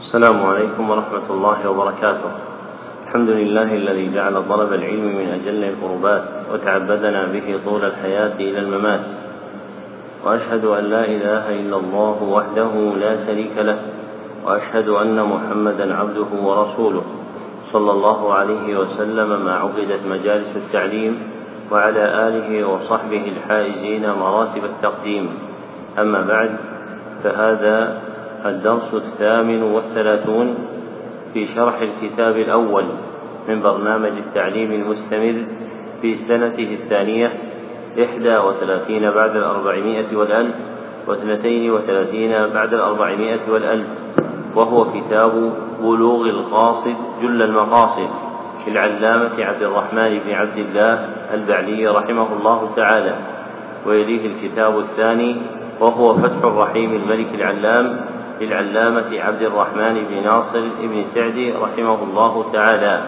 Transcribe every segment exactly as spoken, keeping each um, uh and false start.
السلام عليكم ورحمة الله وبركاته. الحمد لله الذي جعل طلب العلم من أجل القربات وتعبدنا به طول الحياة إلى الممات، وأشهد أن لا إله إلا الله وحده لا شريك له، وأشهد أن محمدا عبده ورسوله صلى الله عليه وسلم ما عقدت مجالس التعليم، وعلى آله وصحبه الحائزين مراتب التقديم. أما بعد، فهذا الدرس الثامن والثلاثون في شرح الكتاب الأول من برنامج التعليم المستمر في سنته الثانية إحدى وثلاثين بعد الأربعمائة والألف واثنتين وثلاثين بعد الأربعمائة والألف، وهو كتاب بلوغ القاصد جل المقاصد للعلامة عبد الرحمن بن عبد الله البعلي رحمه الله تعالى. ويليه الكتاب الثاني وهو فتح الرحيم الملك العلام للعلامة عبد الرحمن بن ناصر بن سعدي رحمه الله تعالى.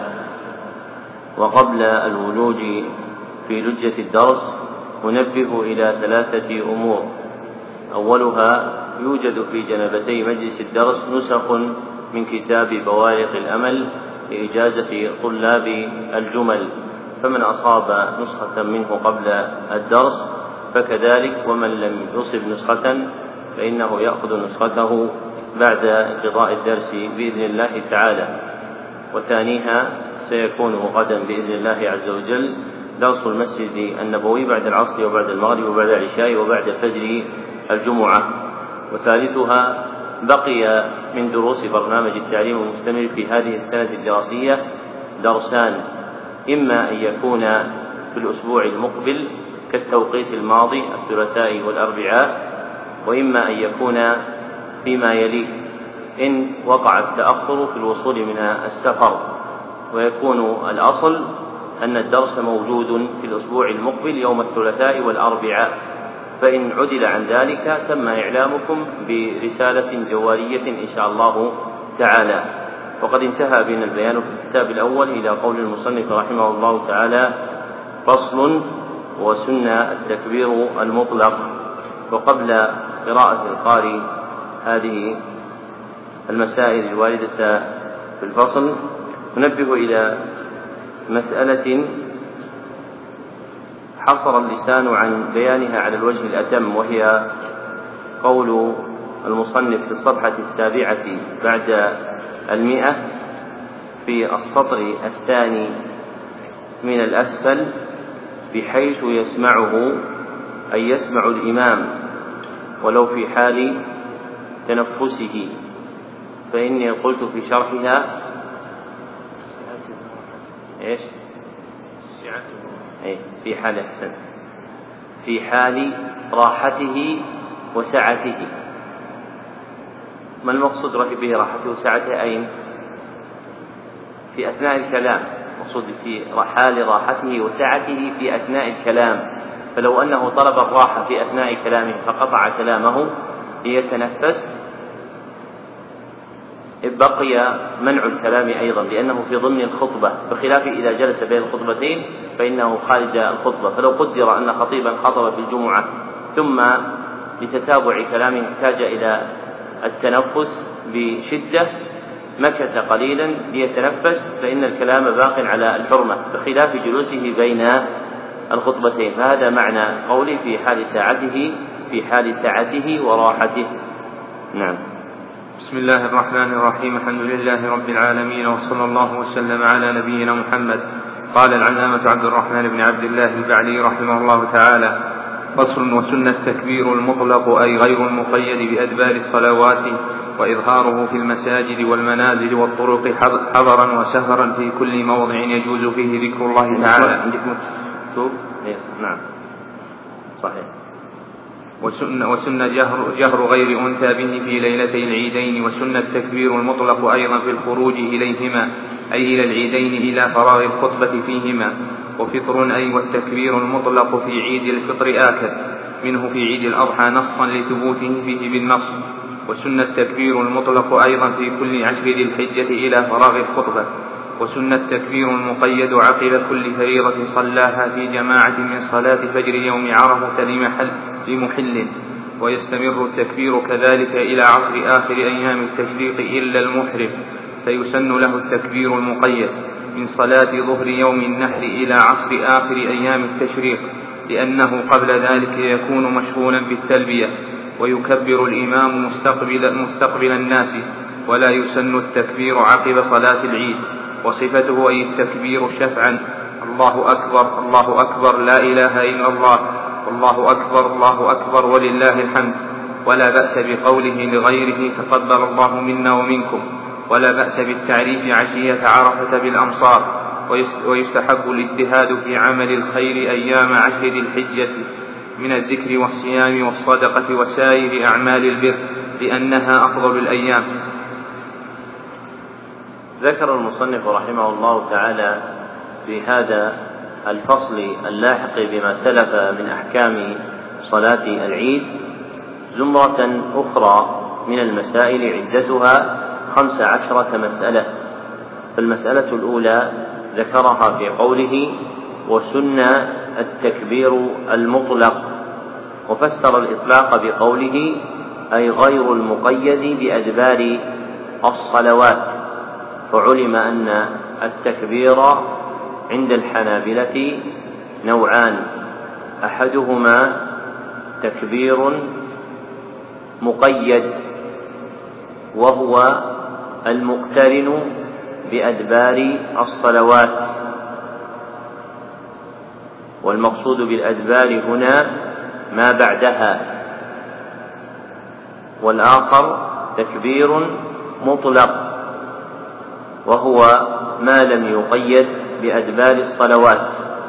وقبل الولوج في لجة الدرس ننبه إلى ثلاثة أمور. أولها، يوجد في جنبتي مجلس الدرس نسخ من كتاب بوارق الأمل لإجازة طلاب الجمل، فمن أصاب نسخة منه قبل الدرس فكذلك، ومن لم يصب نسخة فإنه يأخذ نسخته بعد انقضاء الدرس بإذن الله تعالى. وثانيها، سيكون غدا بإذن الله عز وجل درس المسجد النبوي بعد العصر وبعد المغرب وبعد العشاء وبعد فجر الجمعة. وثالثها، بقي من دروس برنامج التعليم المستمر في هذه السنة الدراسية درسان، إما أن يكون في الأسبوع المقبل كالتوقيت الماضي الثلاثاء والأربعاء، وإما أن يكون فيما يليه إن وقع التأخر في الوصول من السفر، ويكون الأصل أن الدرس موجود في الأسبوع المقبل يوم الثلاثاء والأربعاء، فإن عدل عن ذلك تم إعلامكم برسالة جوارية إن شاء الله تعالى. وقد انتهى بنا البيان في الكتاب الأول إلى قول المصنف رحمه الله تعالى: فصل وسن التكبير المطلق. وقبل قراءة القارئ هذه المسائل الواردة في الفصل ننبه إلى مسألة حصر اللسان عن بيانها على الوجه الأتم، وهي قول المصنف في الصفحة السابعة بعد المئة في السطر الثاني من الأسفل: بحيث يسمعه أي يسمع الإمام ولو في حال تنفسه. فإني قلت في شرحها إيش؟ إيه في حال أحسن في حال راحته وسعته. ما المقصود به راحته وسعته؟ أين؟ في أثناء الكلام، مقصود في حال راحته وسعته في أثناء الكلام. فلو أنه طلب الراحة في أثناء كلامه فقطع كلامه ليتنفس بقي منع الكلام أيضا، لأنه في ضمن الخطبة، بخلاف إذا جلس بين الخطبتين فإنه خارج الخطبة. فلو قدر أن خطيبا خطب في الجمعة ثم لتتابع كلامه احتاج إلى التنفس بشدة مكث قليلا ليتنفس، فإن الكلام باق على الحرمة بخلاف جلوسه بين الخطبتين. فهذا معنى قولي في حال ساعته في حال سعته وراحته. نعم. بسم الله الرحمن الرحيم. الحمد لله رب العالمين، وصلى الله وسلم على نبينا محمد. قال العلامة عبد الرحمن بن عبد الله البعلي رحمه الله تعالى: فصل وسن التكبير المطلق أي غير المقيد بأدبار الصلوات، وإظهاره في المساجد والمنازل والطرق حضرا وسهرا في كل موضع يجوز فيه ذكر الله تعالى. نعم صحيح. وسن, وسن جهر, جهر غير أنثى به في ليلتي العيدين. وسن التكبير المطلق أيضا في الخروج إليهما أي إلى العيدين إلى فراغ الخطبة فيهما. وفطر أي والتكبير المطلق في عيد الفطر آكد منه في عيد الأضحى نصا لثبوته فيه بالنص. وسن التكبير المطلق أيضا في كل عشر ذي الحجة إلى فراغ الخطبة. وسن التكبير المقيد عقب كل فريضة صلاها في جماعة من صلاة فجر يوم عرفة لمحل لمحل ويستمر التكبير كذلك إلى عصر آخر أيام التشريق إلا المحرم، فيسن له التكبير المقيد من صلاة ظهر يوم النحر إلى عصر آخر أيام التشريق، لأنه قبل ذلك يكون مشغولا بالتلبية، ويكبر الإمام مستقبل, مستقبل الناس، ولا يسن التكبير عقب صلاة العيد. وصفته أي التكبير شفعا: الله أكبر الله أكبر لا إله إلا الله، والله أكبر الله أكبر ولله الحمد. ولا بأس بقوله لغيره تقبل الله منا ومنكم، ولا بأس بالتعريف عشية عرفة بالأمصار. ويستحب الاجتهاد في عمل الخير أيام عشر الحجة من الذكر والصيام والصدقة وسائر أعمال البر، لأنها أفضل الأيام. ذكر المصنف رحمه الله تعالى في هذا الفصل اللاحق بما سلف من أحكام صلاة العيد زمرة أخرى من المسائل عدتها خمس عشرة مسألة. فالمسألة الأولى ذكرها في قوله: وسن التكبير المطلق، وفسر الإطلاق بقوله: أي غير المقيد بأدبار الصلوات. فعلم أن التكبير عند الحنابلة نوعان: أحدهما تكبير مقيد وهو المقترن بأدبار الصلوات، والمقصود بالأدبار هنا ما بعدها. والآخر تكبير مطلق وهو ما لم يقيد بأدبار الصلوات.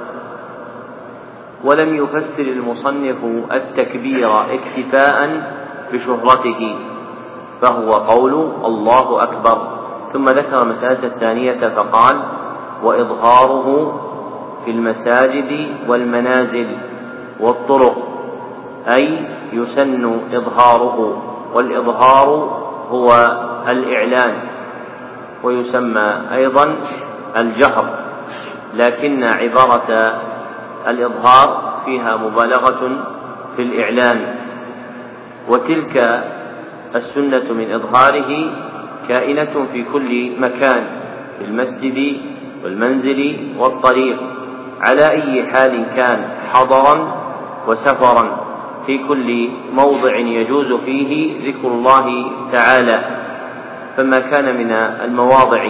ولم يفسر المصنف التكبير اكتفاء بشهرته، فهو قول الله أكبر. ثم ذكر المسألة الثانية فقال: وإظهاره في المساجد والمنازل والطرق، أي يسن إظهاره، والإظهار هو الإعلان، ويسمى أيضا الجهر، لكن عبارة الإظهار فيها مبالغة في الإعلان. وتلك السنة من إظهاره كائنة في كل مكان، في المسجد والمنزل والطريق، على أي حال كان، حضرا وسفرا، في كل موضع يجوز فيه ذكر الله تعالى. فما كان من المواضع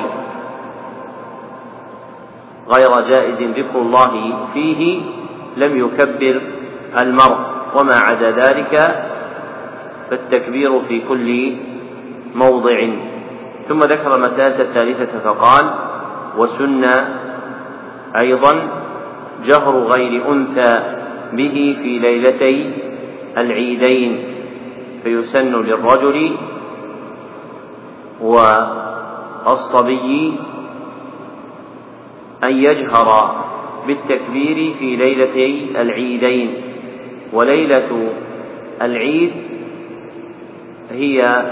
غير جائز ذكر الله فيه لم يكبر المرء، وما عدا ذلك فالتكبير في كل موضع. ثم ذكر المسألة الثالثة فقال: وسن أيضا جهر غير أنثى به في ليلتي العيدين، فيسن للرجل والصبي أن يجهر بالتكبير في ليلتي العيدين. وليلة العيد هي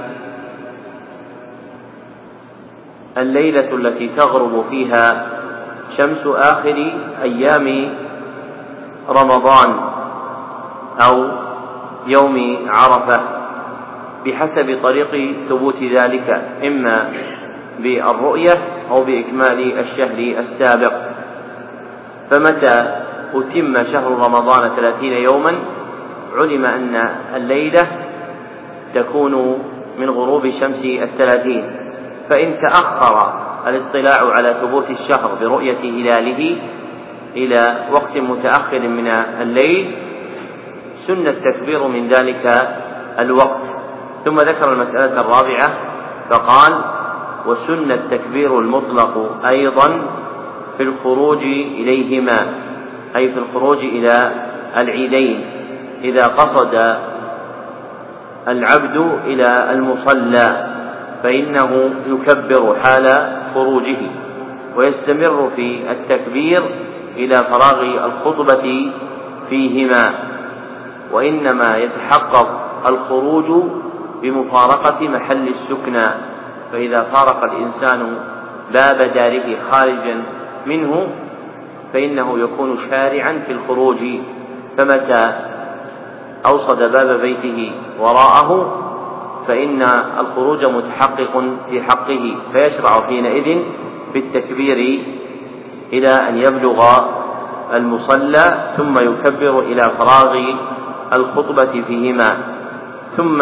الليلة التي تغرب فيها شمس آخر أيام رمضان أو يوم عرفة، بحسب طريق ثبوت ذلك، إما بالرؤية أو بإكمال الشهر السابق. فمتى أتم شهر رمضان ثلاثين يوما علم أن الليلة تكون من غروب شمس الثلاثين. فإن تأخر الاطلاع على ثبوت الشهر برؤية هلاله إلى وقت متأخر من الليل سن التكبير من ذلك الوقت. ثم ذكر المسألة الرابعة فقال: وسن التكبير المطلق أيضا في الخروج إليهما، أي في الخروج إلى العيدين، إذا قصد العبد إلى المصلى فإنه يكبر حال خروجه، ويستمر في التكبير إلى فراغ الخطبة فيهما. وإنما يتحقق الخروج بمفارقة محل السكنى، فإذا فارق الإنسان باب داره خارجا منه فإنه يكون شارعا في الخروج. فمتى أوصد باب بيته وراءه فإن الخروج متحقق في حقه، فيشرع حينئذ بالتكبير إلى أن يبلغ المصلى ثم يكبر إلى فراغ الخطبة فيهما. ثم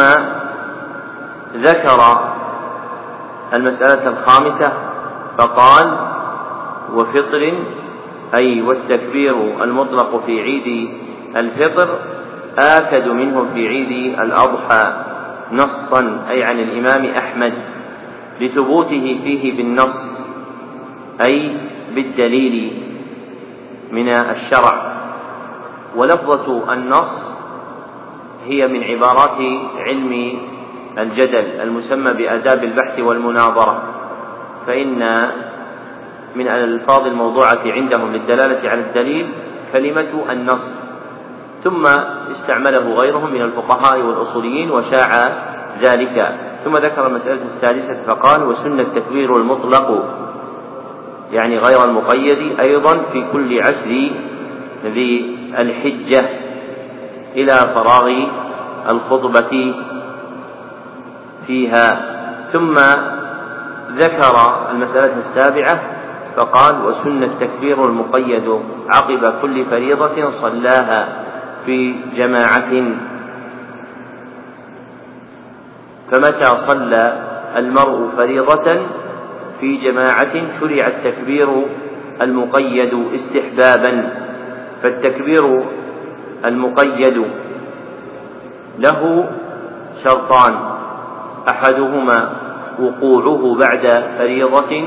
ذكر المسألة الخامسة فقال: وفطر، أي والتكبير المطلق في عيد الفطر آكد منه في عيد الأضحى نصا، أي عن الإمام أحمد، لثبوته فيه بالنص أي بالدليل من الشرع. ولفظة النص هي من عبارات علم الجدل المسمى بآداب البحث والمناظرة، فإن من الألفاظ الموضوعة عندهم للدلالة على الدليل كلمة النص، ثم استعمله غيرهم من الفقهاء والأصوليين وشاع ذلك. ثم ذكر المسألة السادسة فقال: وسن التكبير المطلق، يعني غير المقيد، أيضا في كل عشر ذي الحجة إلى فراغ الخطبة فيها. ثم ذكر المسألة السابعة فقال: وسن التكبير المقيد عقب كل فريضة صلاها في جماعة. فمتى صلى المرء فريضة في جماعة شرع التكبير المقيد استحبابا. فالتكبير المقيد له شرطان: أحدهما وقوعه بعد فريضة،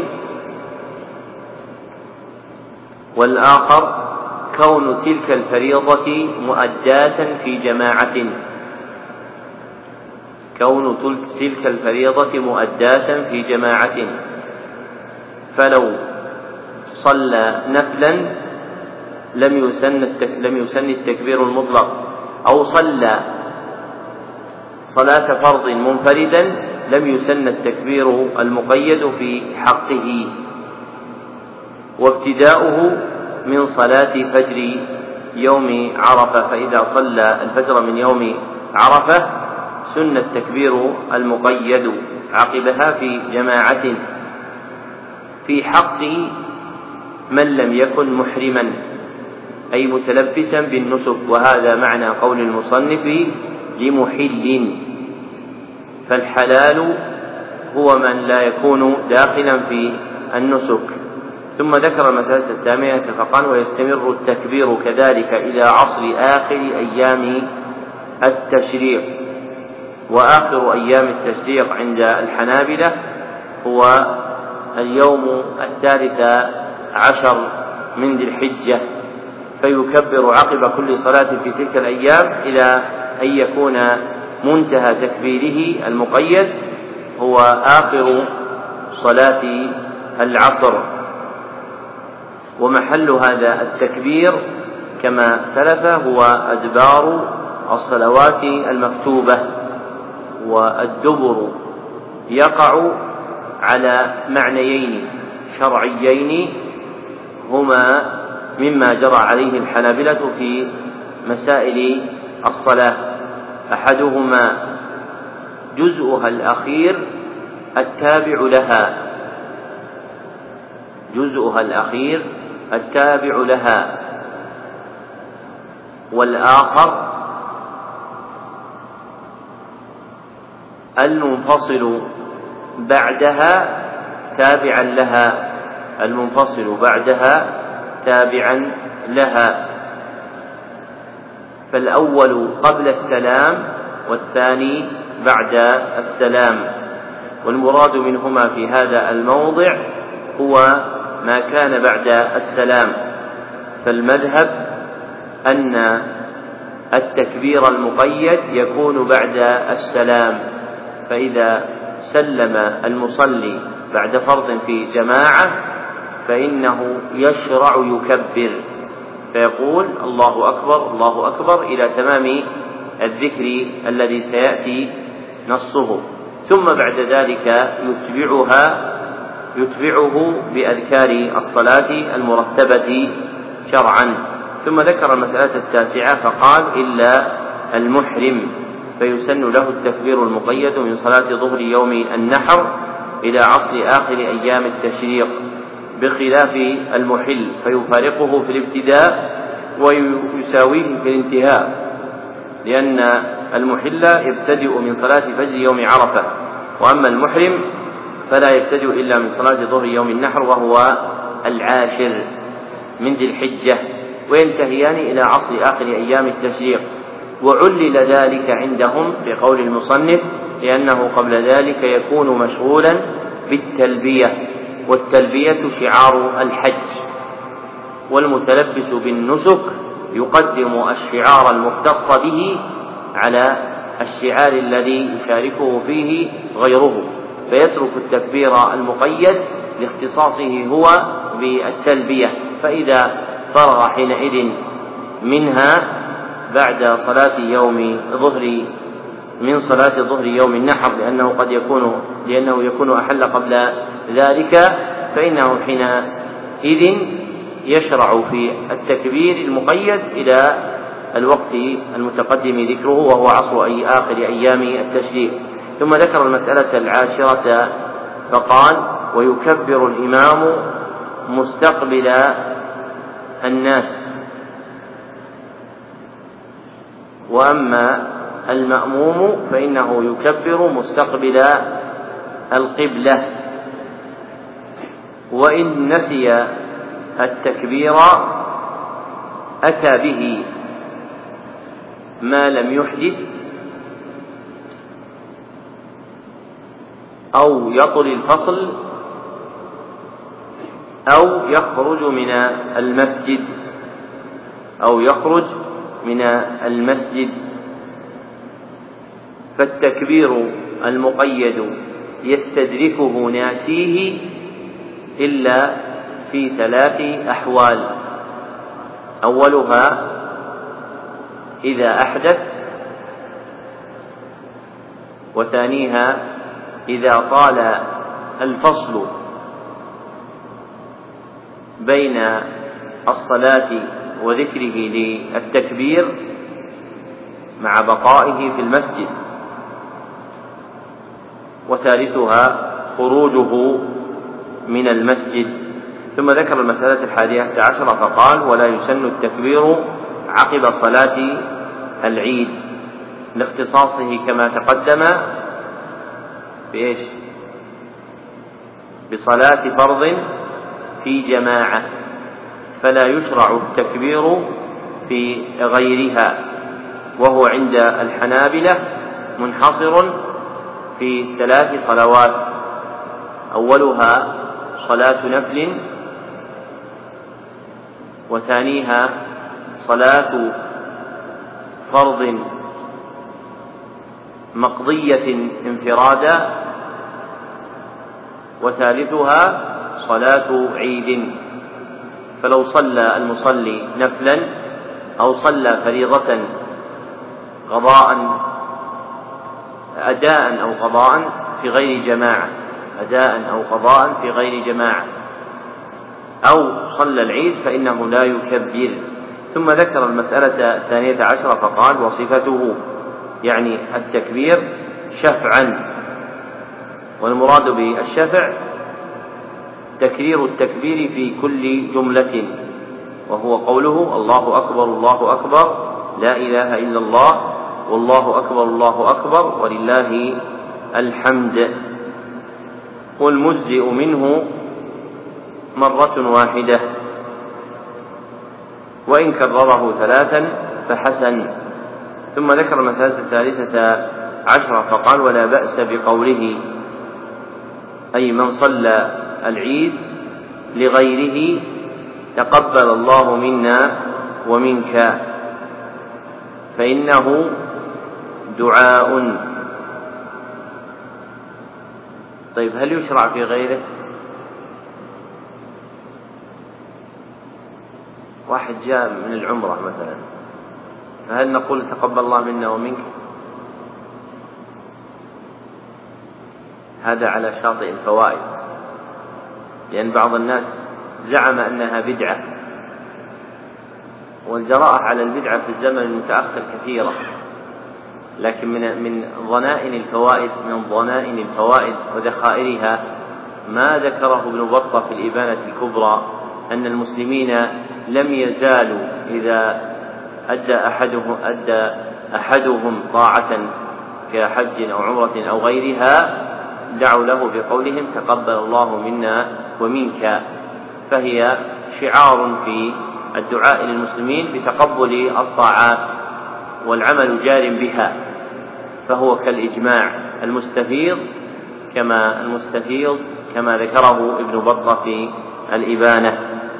والآخر كون تلك الفريضة مؤداة في جماعة كون تلك الفريضة مؤداة في جماعة فلو صلى نفلا لم يسن لم يسن التكبير المطلق، أو صلى صلاة فرض منفردا لم يسن التكبير المقيد في حقه. وابتداؤه من صلاة فجر يوم عرفة، فإذا صلى الفجر من يوم عرفة سن التكبير المقيد عقبها في جماعة في حق من لم يكن محرما، أي متلبسا بالنسك، وهذا معنى قول المصنف لمحل. فالحلال هو من لا يكون داخلا في النسك. ثم ذكر المسألة الثامنة فقال: ويستمر التكبير كذلك إلى عصر آخر أيام التشريق. وآخر أيام التشريق عند الحنابلة هو اليوم الثالث عشر من ذي الحجة، فيكبر عقب كل صلاة في تلك الأيام إلى أن يكون منتهى تكبيره المقيد هو آخر صلاة العصر. ومحل هذا التكبير كما سلف هو أدبار الصلوات المكتوبة، والدبر يقع على معنيين شرعيين هما مما جرى عليه الحنابلة في مسائل الصلاة: أحدهما جزءها الأخير التابع لها جزءها الأخير التابع لها والآخر المنفصل بعدها تابعا لها المنفصل بعدها تابعا لها فالأول قبل السلام والثاني بعد السلام. والمراد منهما في هذا الموضع هو ما كان بعد السلام. فالمذهب أن التكبير المقيد يكون بعد السلام، فإذا سلم المصلي بعد فرض في جماعة فإنه يشرع يكبر فيقول الله أكبر الله أكبر إلى تمام الذكر الذي سيأتي نصه، ثم بعد ذلك يتبعها يتبعه بأذكار الصلاة المرتبة شرعا. ثم ذكر المسألة التاسعة فقال: إلا المحرم، فيسن له التكبير المقيد من صلاة ظهر يوم النحر إلى عصر آخر أيام التشريق، بخلاف المحل فيفارقه في الابتداء ويساويه في الانتهاء، لأن المحل يبتدئ من صلاة فجر يوم عرفة، وأما المحرم فلا يبتدئ إلا من صلاة ظهر يوم النحر وهو العاشر من ذي الحجة، وينتهيان إلى عصر آخر أيام التشريق. وعلل ذلك عندهم بقول المصنف لأنه قبل ذلك يكون مشغولا بالتلبية، والتلبية شعار الحج، والمتلبس بالنسك يقدم الشعار المختص به على الشعار الذي يشاركه فيه غيره، فيترك التكبير المقيد لاختصاصه هو بالتلبية، فإذا فرغ حينئذ منها بعد صلاة يوم ظهر من صلاة ظهر يوم النحر، لأنه قد يكون لأنه يكون أحل قبل ذلك، فإنه حينئذ يشرع في التكبير المقيد إلى الوقت المتقدم ذكره وهو عصر أي آخر أيام التشريق. ثم ذكر المسألة العاشرة فقال: ويكبر الإمام مستقبل الناس، وأما المأموم فإنه يكبر مستقبل القبلة، وإن نسي التكبير أتى به ما لم يحدث أو يطل الفصل أو يخرج من المسجد أو يخرج من المسجد فالتكبير المقيد يستدركه ناسيه إلا في ثلاث أحوال: أولها إذا أحدث، وثانيها إذا طال الفصل بين الصلاة وذكره للتكبير مع بقائه في المسجد، وثالثها خروجه من المسجد. ثم ذكر المسألة الحادية عشرة فقال: ولا يسن التكبير عقب صلاة العيد، لاختصاصه كما تقدم بإيش؟ بصلاة فرض في جماعة، فلا يشرع التكبير في غيرها، وهو عند الحنابلة منحصر في ثلاث صلوات: أولها صلاة نفل، وثانيها صلاة فرض مقضية انفرادا، وثالثها صلاة عيد. فلو صلى المصلي نفلا أو صلى فريضة قضاء أداء أو قضاء في غير جماعة أداء أو قضاء في غير جماعة أو صلى العيد فإنه لا يكبر. ثم ذكر المسألة الثانية عشرة فقال: وصفته، يعني التكبير شفعا، والمراد بالشفع تكرير التكبير في كل جملة، وهو قوله: الله أكبر الله أكبر لا إله إلا الله والله أكبر الله أكبر ولله الحمد، والمجزئ منه مرة واحدة، وإن كرره ثلاثا فحسن. ثم ذكر المسألة الثالثة عشرة فقال: ولا بأس بقوله، أي من صلى العيد لغيره تقبل الله منا ومنك، فإنه دعاء. طيب، هل يشرع في غيره؟ واحد جاء من العمرة مثلا، فهل نقول تقبل الله منا ومنك؟ هذا على شاطئ الفوائد، لأن بعض الناس زعم أنها بدعة، والجراءة على البدعة في الزمن المتأخر كثيرة، لكن من من ضنائن الفوائد من ضنائن الفوائد وذخائرها ما ذكره ابن بطة في الإبانة الكبرى أن المسلمين لم يزالوا إذا أدى أحدهم أدى أحدهم طاعة كحج أو عمرة أو غيرها دعوا له بقولهم تقبل الله منا ومنك، فهي شعار في الدعاء للمسلمين بتقبل الطاعات والعمل جار بها، فهو كالإجماع المستفيض كما المستفيض كما ذكره ابن بطة في الإبانة.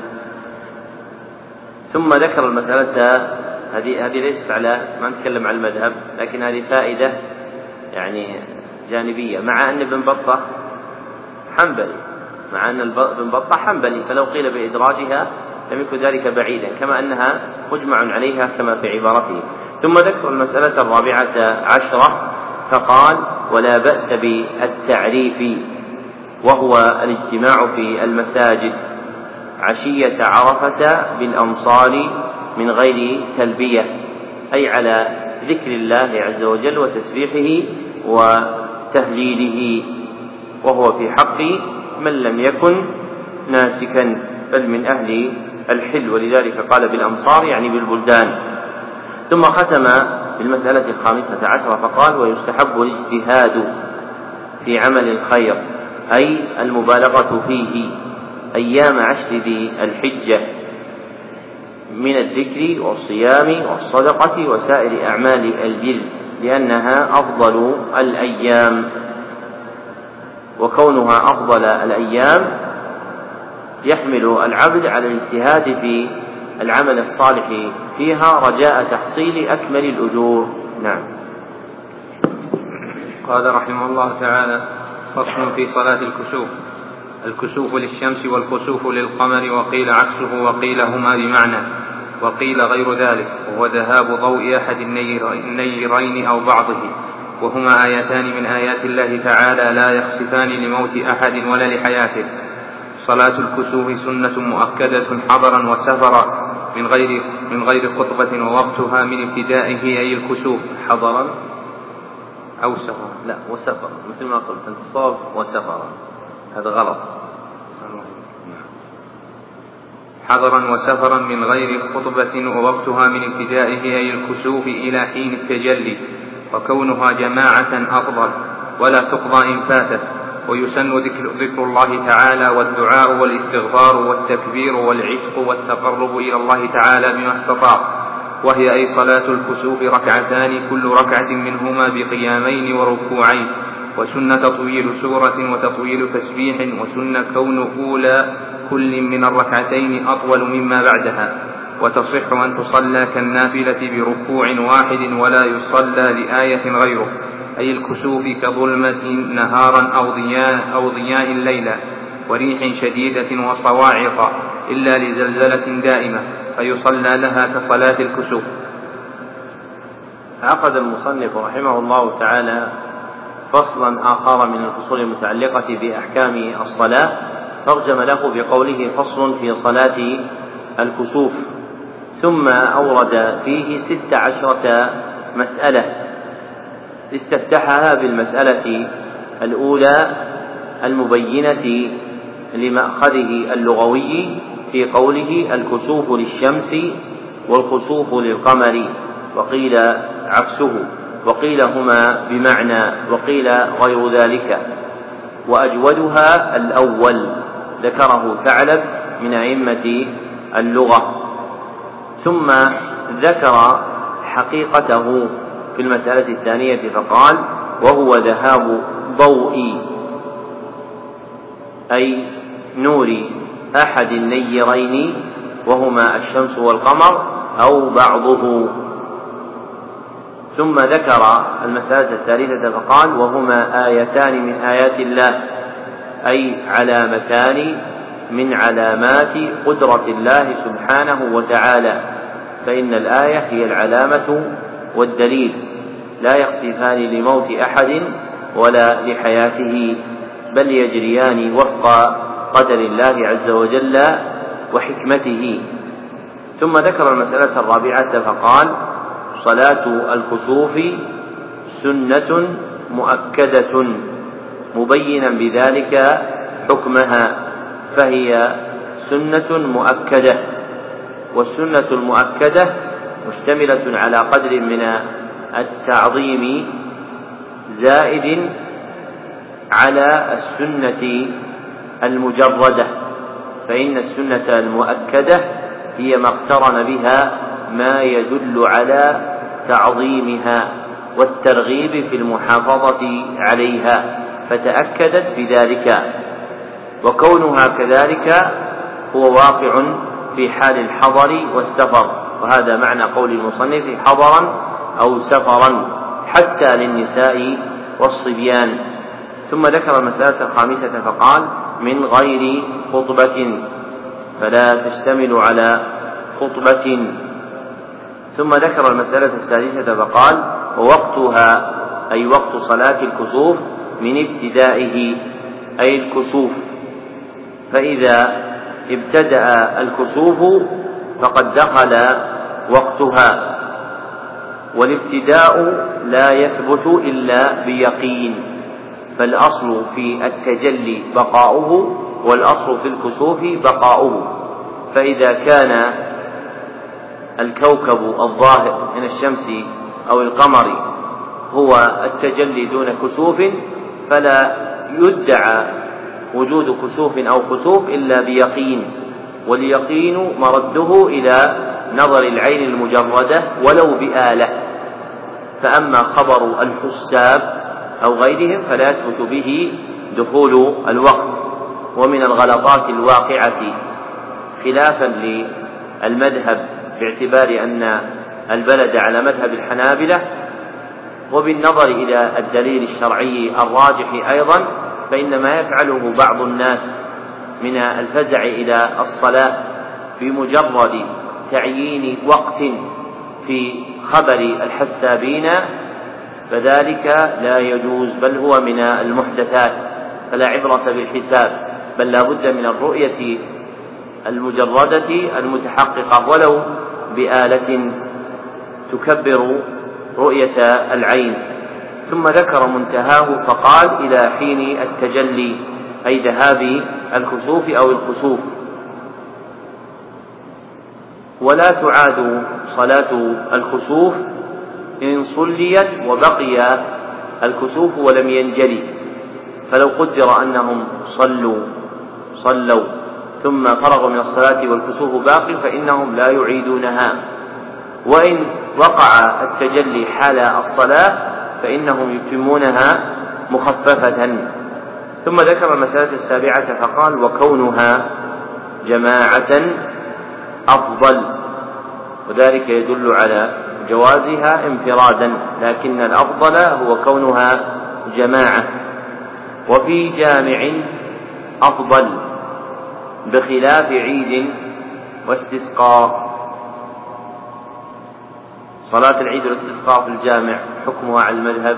ثم ذكر المسألة هذه هذه ليست على ما نتكلم عن المذهب، لكن هذه فائدة يعني جانبية، مع أن ابن بطة حنبلي مع أن ابن بطة حنبلي فلو قيل بإدراجها لم يكن ذلك بعيدا، كما أنها مجمع عليها كما في عبارته. ثم ذكر المسألة الرابعة عشرة فقال ولا بأس بالتعريف، وهو الاجتماع في المساجد عشية عرفة بالأمصار من غير تلبية، أي على ذكر الله عز وجل وتسبيحه وتهليله، وهو في حق من لم يكن ناسكا بل من أهل الحل، ولذلك قال بالأمصار يعني بالبلدان. ثم ختم بالمسألة الخامسة عشرة فقال ويستحب الاجتهاد في عمل الخير، أي المبالغة فيه أيام عشر ذي الحجة من الذكر والصيام والصدقة وسائر أعمال البر، لأنها أفضل الأيام، وكونها أفضل الأيام يحمل العبد على الاجتهاد في العمل الصالح فيها رجاء تحصيل أكمل الأجور. نعم. قال رحمه الله تعالى فصل في صلاة الكسوف. الكسوف للشمس والكسوف للقمر، وقيل عكسه وقيل هما بمعنى، وقيل غير ذلك، وهو ذهاب ضوء أحد النيرين أو بعضه، وهما آيتان من آيات الله تعالى لا يخسفان لموت أحد ولا لحياته. صلاة الكسوف سنة مؤكدة حضرا وسفرا من غير من غير خطبة، ووقتها من ابتدائه أي الكسوف حضرا أو سفرا. لا وسفرا مثل ما قلت انتصاب وسفرا، هذا غلط. حضرا وسفرا من غير خطبة، ووقتها من ابتدائه أي الكسوف إلى حين التجلي، وكونها جماعة أفضل ولا تقضى إن فاتت. ويسن ذكر, ذكر الله تعالى والدعاء والاستغفار والتكبير والعتق والتقرب إلى الله تعالى بما استطاع، وهي أي صلاة الكسوف ركعتان كل ركعة منهما بقيامين وركوعين، وسنة تطويل سورة وتطويل تسبيح، وسنة كون أولى كل من الركعتين أطول مما بعدها، وتصح أن تصلى كالنافلة بركوع واحد ولا يصلى لآية غيره، أي الكسوف كظلمة نهارا أو ضياء, أو ضياء ليلا وريح شديدة وصواعق إلا لزلزلة دائمة، فيصلى لها كصلاة الكسوف. عقد المصنف رحمه الله تعالى فصلا آخر من الفصول المتعلقة بأحكام الصلاة، ترجم له بقوله فصل في صلاة الكسوف، ثم أورد فيه ست عشرة مسألة، استفتحها بالمسألة الأولى المبينة لمأخذه اللغوي في قوله الكسوف للشمس والكسوف للقمر، وقيل عكسه، وقيل هما بمعنى، وقيل غير ذلك، وأجودها الأول ذكره ثعلب من أئمة اللغة. ثم ذكر حقيقته في المسألة الثانية فقال وهو ذهاب ضوء أي نور أحد النيرين وهما الشمس والقمر أو بعضه. ثم ذكر المسألة الثالثة فقال وهما آيتان من آيات الله، أي علامتان من علامات قدرة الله سبحانه وتعالى، فإن الآية هي العلامة والدليل، لا يخسفان لموت أحد ولا لحياته، بل يجريان وفق قدر الله عز وجل وحكمته. ثم ذكر المسألة الرابعة فقال صلاة الكسوف سنة مؤكدة مبينا بذلك حكمها، فهي سنة مؤكدة. والسنة المؤكدة مشتملة على قدر من التعظيم زائد على السنة المجردة، فإن السنة المؤكدة هي ما اقترن بها ما يدل على تعظيمها والترغيب في المحافظة عليها فتأكدت بذلك، وكونها كذلك هو واقع في حال الحضر والسفر، وهذا معنى قول المصنف حضرا أو سفرا حتى للنساء والصبيان. ثم ذكر المسألة الخامسة فقال من غير خطبة، فلا تشتمل على خطبة. ثم ذكر المسألة السادسة فقال ووقتها أي وقت صلاة الكسوف من ابتدائه أي الكسوف، فإذا ابتدأ الكسوف فقد دخل وقتها، والابتداء لا يثبت إلا بيقين، فالأصل في التجلي بقاؤه والأصل في الكسوف بقاؤه. فإذا كان الكوكب الظاهر من الشمس أو القمر هو التجلي دون كسوف فلا يدعى وجود كسوف أو خسوف إلا بيقين، واليقين مرده إلى نظر العين المجردة ولو بآلة. فأما خبر الحساب أو غيرهم فلا يثبت به دخول الوقت. ومن الغلطات الواقعة خلافا للمذهب باعتبار أن البلد على مذهب الحنابلة، وبالنظر إلى الدليل الشرعي الراجح أيضا، فإن ما يفعله بعض الناس من الفزع إلى الصلاة بمجرد تعيين وقت في خبر الحسابين فذلك لا يجوز، بل هو من المحدثات، فلا عبرة بالحساب، بل لا بد من الرؤية المجردة المتحققة ولو بآلة تكبر رؤية العين. ثم ذكر منتهاه فقال إلى حين التجلي أي ذهاب الكسوف أو الخسوف. ولا تعاد صلاة الكسوف إن صليت وبقي الكسوف ولم ينجلي، فلو قدر أنهم صلوا صلوا ثم فرغوا من الصلاة والكسوف باق فإنهم لا يعيدونها، وإن وقع التجلي حال الصلاة فإنهم يتمونها مخففة. ثم ذكر المسألة السابعة فقال وكونها جماعة أفضل، وذلك يدل على جوازها انفرادا، لكن الأفضل هو كونها جماعة. وفي جامع أفضل بخلاف عيد واستسقاء. صلاة العيد والاستسقاء في الجامع حكمها على المذهب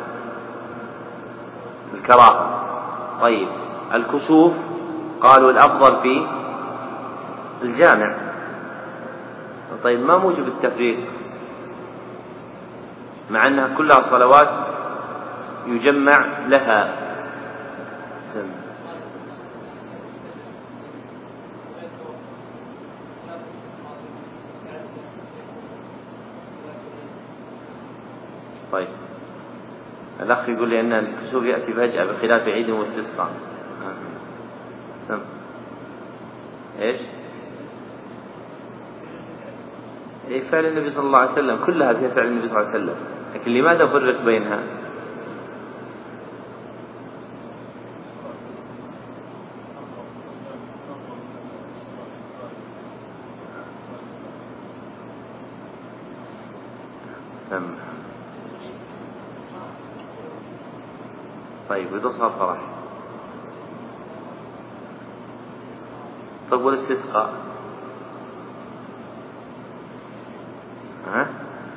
الكراهة. طيب الكسوف قالوا الأفضل في الجامع. طيب ما موجب التفريق مع أنها كلها صلوات يجمع لها؟ سم. طيب الأخ يقول لي أن الكسوف يأتي فجأة بخلاف عيد واستسقاء. سم. إيش؟ إيه فعل النبي صلى الله عليه وسلم كلها فيها فعل النبي صلى الله عليه وسلم، لكن لماذا فرق بينها؟ سم. طيب وإذا صار فرح؟ طيب والاستسقاء؟ ها؟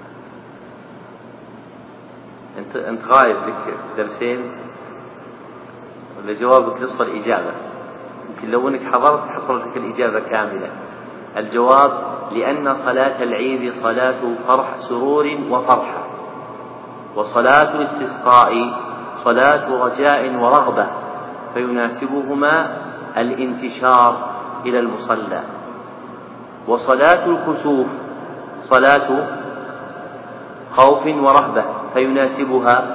أنت أنت غايب لك درسين ولا جوابك نصف الإجابة؟ يمكن لو أنك حضرت حصلت لك الإجابة كاملة. الجواب لأن صلاة العيد صلاة فرح سرور وفرحة، وصلاة الاستسقاء صلاة رجاء ورغبة، فيناسبهما الانتشار إلى المصلى. وصلاة الكسوف صلاة خوف ورهبة، فيناسبها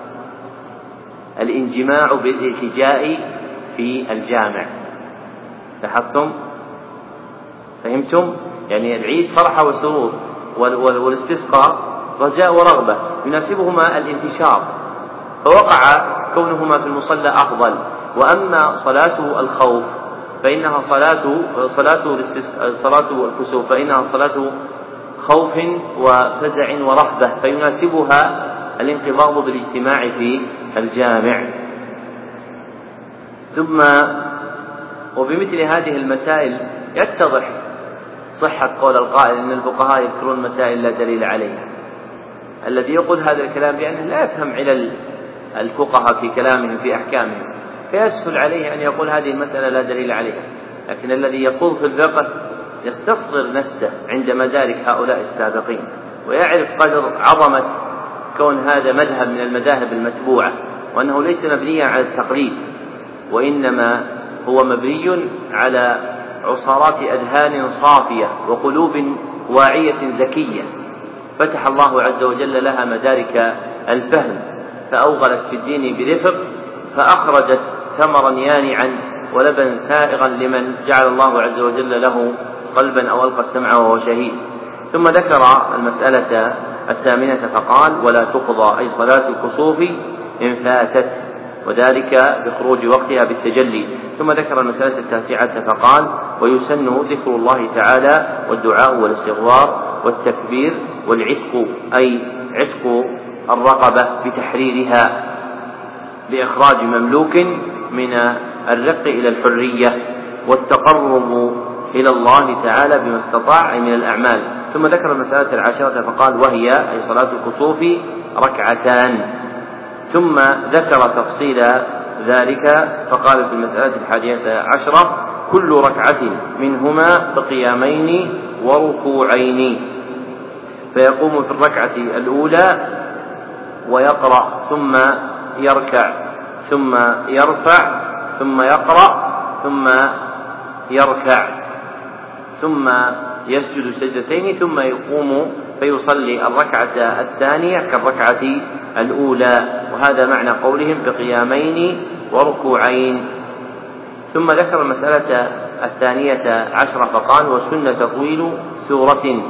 الانجماع بالالتجاء في الجامع. لاحظتم؟ فهمتم؟ يعني العيد فرحة وسرور، والاستسقاء رجاء ورغبة، يناسبهما الانتشار، فوقع كونهما في المصلى أفضل. وأما صلاة الخوف فإنها صلاة صلاة صلاة الكسوف فإنها صلاة خوف وفزع ورهبة، فيناسبها الانقباض بالاجتماع في الجامع. ثم وبمثل هذه المسائل يتضح صحة قول القائل إن الفقهاء يذكرون مسائل لا دليل عليها. الذي يقول هذا الكلام بأنه لا يفهم علل الفقهاء في كلامهم في أحكامهم، فيسهل عليه أن يقول هذه المسألة لا دليل عليها. لكن الذي يقول في الفقه يستصغر نفسه عند مدارك هؤلاء السابقين، ويعرف قدر عظمة كون هذا مذهب من المذاهب المتبوعة، وأنه ليس مبنيا على التقليد، وإنما هو مبني على عصارات أذهان صافية وقلوب واعية ذكية، فتح الله عز وجل لها مدارك الفهم، فأوغلت في الدين برفق، فأخرجت ثمرا يانعا ولبن سائغا لمن جعل الله عز وجل له قلبا أو ألقى السمع وهو شهيد. ثم ذكر المسألة الثامنة فقال: ولا تقضى أي صلاة الكسوف إن فاتت، وذلك بخروج وقتها بالتجلي. ثم ذكر المسألة التاسعة فقال: ويسن ذكر الله تعالى والدعاء والاستغفار والتكبير والعتق، أي عتق الرقبة بتحريرها لإخراج مملوك من الرق إلى الحرية، والتقرب إلى الله تعالى بما استطاع من الأعمال. ثم ذكر المسألة العاشرة فقال: وهي أي صلاة الكسوف ركعتان. ثم ذكر تفصيل ذلك فقال في المسألة الحادية عشرة: كل ركعة منهما بقيامين وركوعين، فيقوم في الركعة الأولى ويقرأ ثم يركع ثم يرفع ثم يقرأ ثم يركع ثم يسجد سجدتين ثم يقوم فيصلي الركعة الثانية كالركعة الأولى، وهذا معنى قولهم بقيامين وركوعين. ثم ذكر المسألة الثانية عشرة فقال: وسنة تطويل سورة،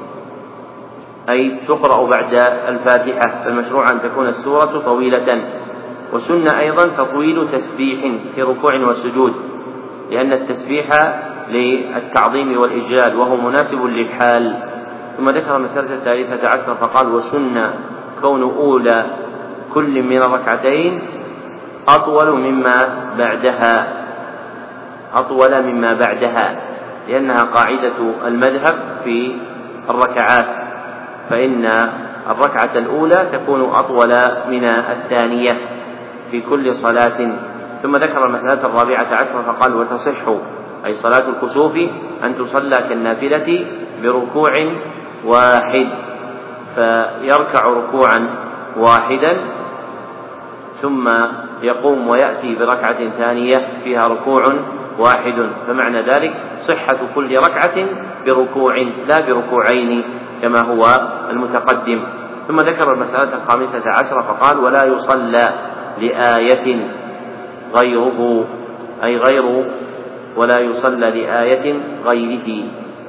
أي تقرأ بعد الفاتحة، فالمشروع أن تكون السورة طويلة. وسنة أيضا تطويل تسبيح في ركوع وسجود، لأن التسبيح للتعظيم والإجلال وهو مناسب للحال. ثم ذكر المسألة الثالثة عشر فقال: وسنة كون أولى كل من الركعتين أطول مما بعدها أطول مما بعدها لأنها قاعدة المذهب في الركعات، فإن الركعة الأولى تكون أطول من الثانية في كل صلاة. ثم ذكر المسألة الرابعة عشر فقال: وتصح أي صلاة الكسوف أن تصلى كالنافلة بركوع واحد، فيركع ركوعا واحدا ثم يقوم ويأتي بركعة ثانية فيها ركوع واحد، فمعنى ذلك صحة كل ركعة بركوع لا بركوعين كما هو المتقدم. ثم ذكر المسألة الخامسة عشر فقال: ولا يصلى لآية غيره، أي غير ولا يصلى لآية غيره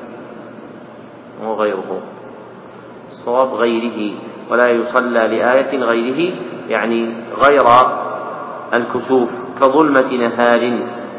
وغيره الصواب غيره ولا يصلى لآية غيره، يعني غير الكسوف، كظلمة نهار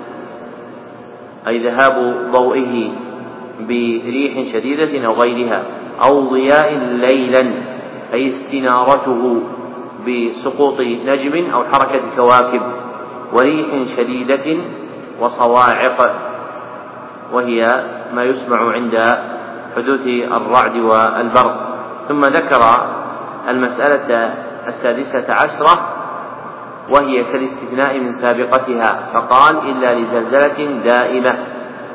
أي ذهاب ضوئه بريح شديدة أو غيرها، أو ضياء ليلا أي استنارته بسقوط نجم أو حركة كواكب، وريح شديدة وصواعق، وهي ما يسمع عند حدوث الرعد والبرق. ثم ذكر المسألة السادسة عشرة وهي كالاستثناء من سابقتها فقال: إلا لزلزلة دائمة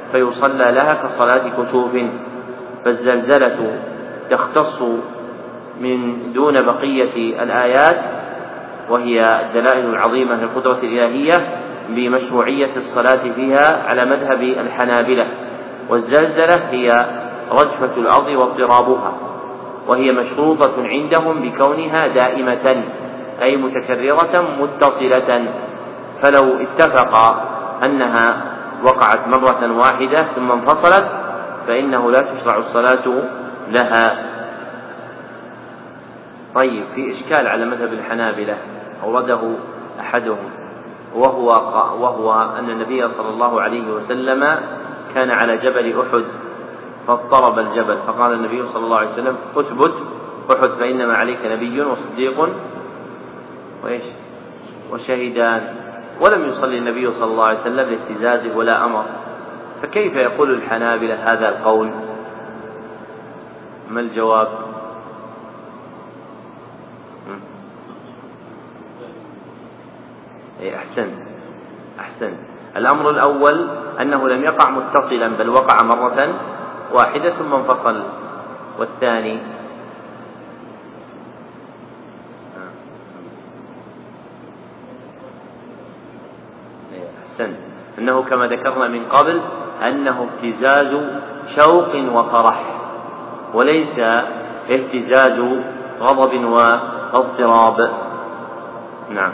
فيصلى لها كصلاة كسوف، فالزلزلة تختص من دون بقية الآيات، وهي الدلائل العظيمة للقدرة الإلهية، بمشروعية الصلاة فيها على مذهب الحنابلة. والزلزلة هي رجفة الأرض واضطرابها، وهي مشروطة عندهم بكونها دائمة أي متكررة متصلة، فلو اتفق أنها وقعت مرة واحدة ثم انفصلت فإنه لا تشرع الصلاة لها. طيب، في إشكال على مذهب الحنابلة أورده أحدهم، وهو, وهو أن النبي صلى الله عليه وسلم كان على جبل أحد فاضطرب الجبل، فقال النبي صلى الله عليه وسلم: اثبت أحد فإنما عليك نبي وصديق وإيش وشهيدان. ولم يصلي النبي صلى الله عليه وسلم لاهتزازه ولا أمر، فكيف يقول الحنابلة هذا القول؟ ما الجواب؟ أي أحسن أحسن الأمر الأول أنه لم يقع متصلا بل وقع مرة واحدة ثم انفصل. والثاني أحسن أنه كما ذكرنا من قبل أنه ابتزاز شوق وفرح وليس اهتزاز غضب واضطراب. نعم.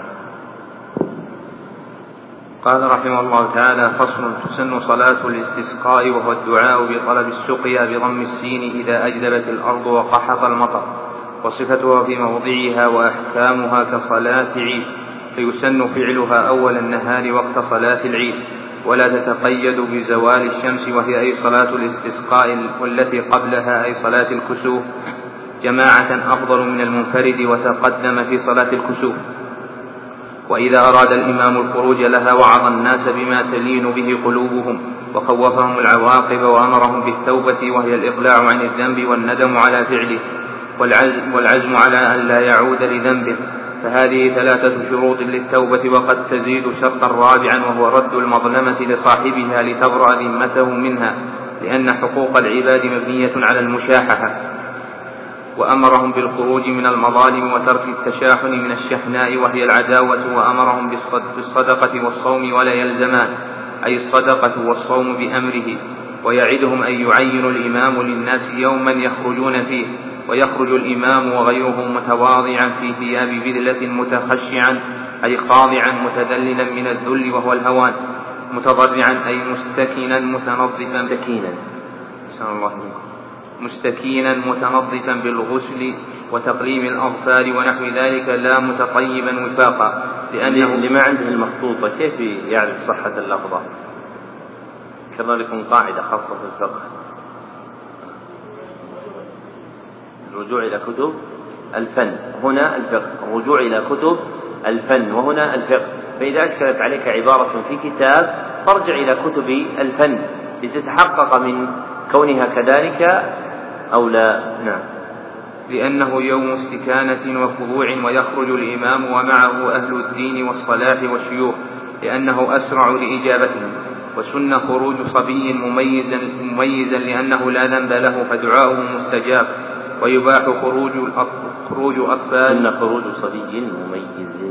قال رحمه الله تعالى: فصل: تسن صلاة الاستسقاء وهو الدعاء بطلب السقيا بضم السين إذا أجدبت الأرض وقحط المطر، وصفتها في موضعها وأحكامها كصلاة عيد، فيسن فعلها أول النهار وقت صلاة العيد، ولا تتقيد بزوال الشمس، وهي أي صلاة الاستسقاء، والتي قبلها أي صلاة الكسوف جماعة أفضل من المنفرد، وتقدم في صلاة الكسوف. وإذا أراد الإمام الخروج لها وعظ الناس بما تلين به قلوبهم، وخوفهم العواقب، وأمرهم بالتوبة، وهي الإقلاع عن الذنب والندم على فعله، والعزم, والعزم على أن لا يعود لذنبه. فهذه ثلاثة شروط للتوبة، وقد تزيد شرطا رابعا، وهو رد المظلمة لصاحبها لتبرأ ذمته منها، لأن حقوق العباد مبنية على المشاحة. وأمرهم بالخروج من المظالم وترك التشاحن من الشحناء وهي العداوة، وأمرهم بالصدقة والصوم ولا يلزمان، أي الصدقة والصوم بأمره. ويعدهم أن يعين الإمام للناس يوما يخرجون فيه، ويخرج الإمام وغيره متواضعا في ثياب بذلة متخشعا، أي خاضعا متذللا من الذل وهو الهوان، متضرعا أي مستكينا متنظفا مستكينا الله مستكينا متنظفا بالغسل وتقليم الأظفار ونحو ذلك، لا متطيبا وفاقا، لأنه لما عنده المخطوطة كيف يعرف صحة اللفظة؟ كما لكم قاعدة خاصة في الفقه: الرجوع إلى كتب الفن، هنا الفقه، الرجوع إلى كتب الفن وهنا الفقه. فإذا أشكلت عليك عبارة في كتاب فارجع إلى كتب الفن لتتحقق من كونها كذلك أو لا. نعم. لأنه يوم استكانة وخضوع، ويخرج الإمام ومعه أهل الدين والصلاح والشيوخ، لأنه أسرع لإجابتهم. وسن خروج صبي مميزا, مميزا لأنه لا ذنب له فدعاؤه مستجاب. ويباح خروج خروج أطفال سن خروج صبي مميز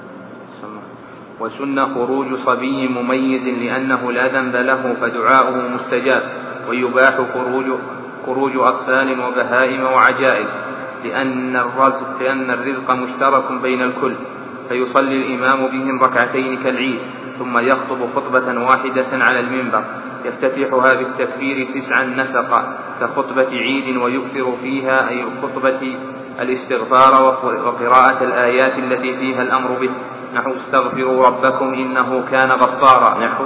وسن خروج صبي مميز لأنه لا ذنب له فدعاؤه مستجاب. ويباح خروج خروج أطفال وبهائم وعجائز، لأن الرزق, لأن الرزق مشترك بين الكل، فيصلي الإمام بهم ركعتين كالعيد، ثم يخطب خطبة واحدة على المنبر يفتتحها بالتكبير تسعا نسقا كخطبة عيد، ويكثر فيها أي الخطبة الاستغفار وقراءة الآيات التي فيها الأمر به، نحو استغفروا ربكم إنه كان غفارا، نحو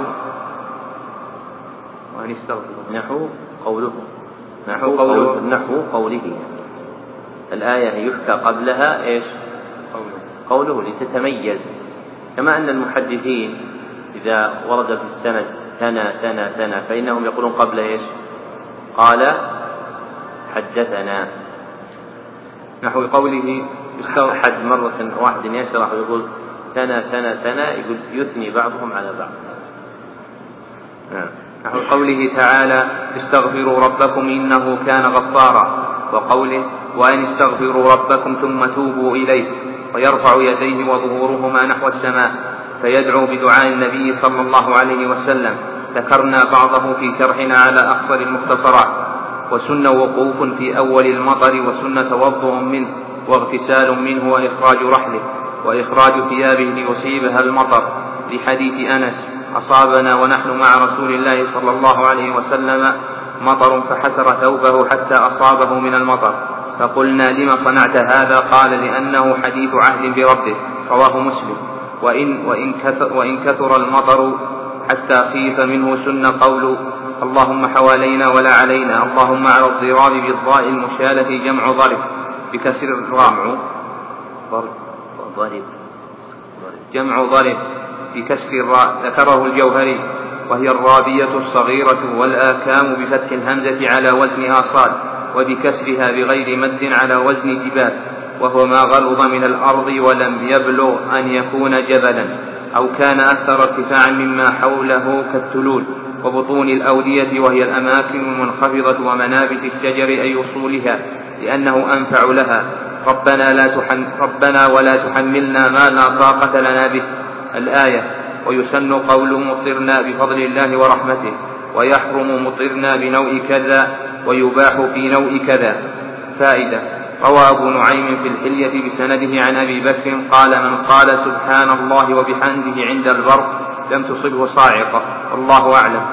نحو قوله نحو قوله نحو قوله الآية يحكى قبلها إيش؟ قوله لتتميز. كما أن المحدثين إذا ورد في السند ثنا ثنا ثنا فإنهم يقولون قبل إيش؟ قال حدثنا. نحو قوله أحد مرة واحد يشرح ويقول ثنا ثنا ثنا، يقول يثني بعضهم على بعض. نعم. نحو قوله تعالى استغفروا ربكم إنه كان غفارا، وقوله وأن استغفروا ربكم ثم توبوا إليه، ويرفع يديه وظهورهما نحو السماء فيدعو بدعاء النبي صلى الله عليه وسلم. ذكرنا بعضه في شرحنا على أخصر المختصرات. وسن وقوف في أول المطر، وسن توضؤ منه واغتسال منه وإخراج رحله وإخراج ثيابه ليصيبها المطر، لحديث أنس: أصابنا ونحن مع رسول الله صلى الله عليه وسلم مطر فحسر ثوبه حتى أصابه من المطر، فقلنا: لما صنعت هذا؟ قال: لأنه حديث عهد بربه. رواه مسلم. وإن, وإن, كثر, وإن كثر المطر حتى خيف منه سن قول: اللهم حوالينا ولا علينا. اللهم على الضراب بالضاء المشالة جمع ضرب بكسر الراء جمع ضرب بكسر الراء، ذكره الجوهري، وهي الرابية الصغيرة، والآكام بفتح الهمزة على وزن آصال، وبكسرها بغير مد على وزن جبال، وهو ما غلظ من الأرض ولم يبلغ أن يكون جبلا، أو كان أكثر ارتفاعا مما حوله كالتلول. وبطون الأودية وهي الأماكن المنخفضة ومنابت الشجر أي أصولها، لأنه أنفع لها. ربنا, لا تحن ربنا ولا تحملنا ما لا طاقة لنا به، الآية. ويسن قول مطرنا بفضل الله ورحمته، ويحرم مطرنا بنوع كذا، ويباح في نوع كذا. فائدة: روى أبو نعيم في الحلية بسنده عن أبي بكر قال: من قال سبحان الله وبحمده عند البرق لم تصبه صاعقة. الله أعلم.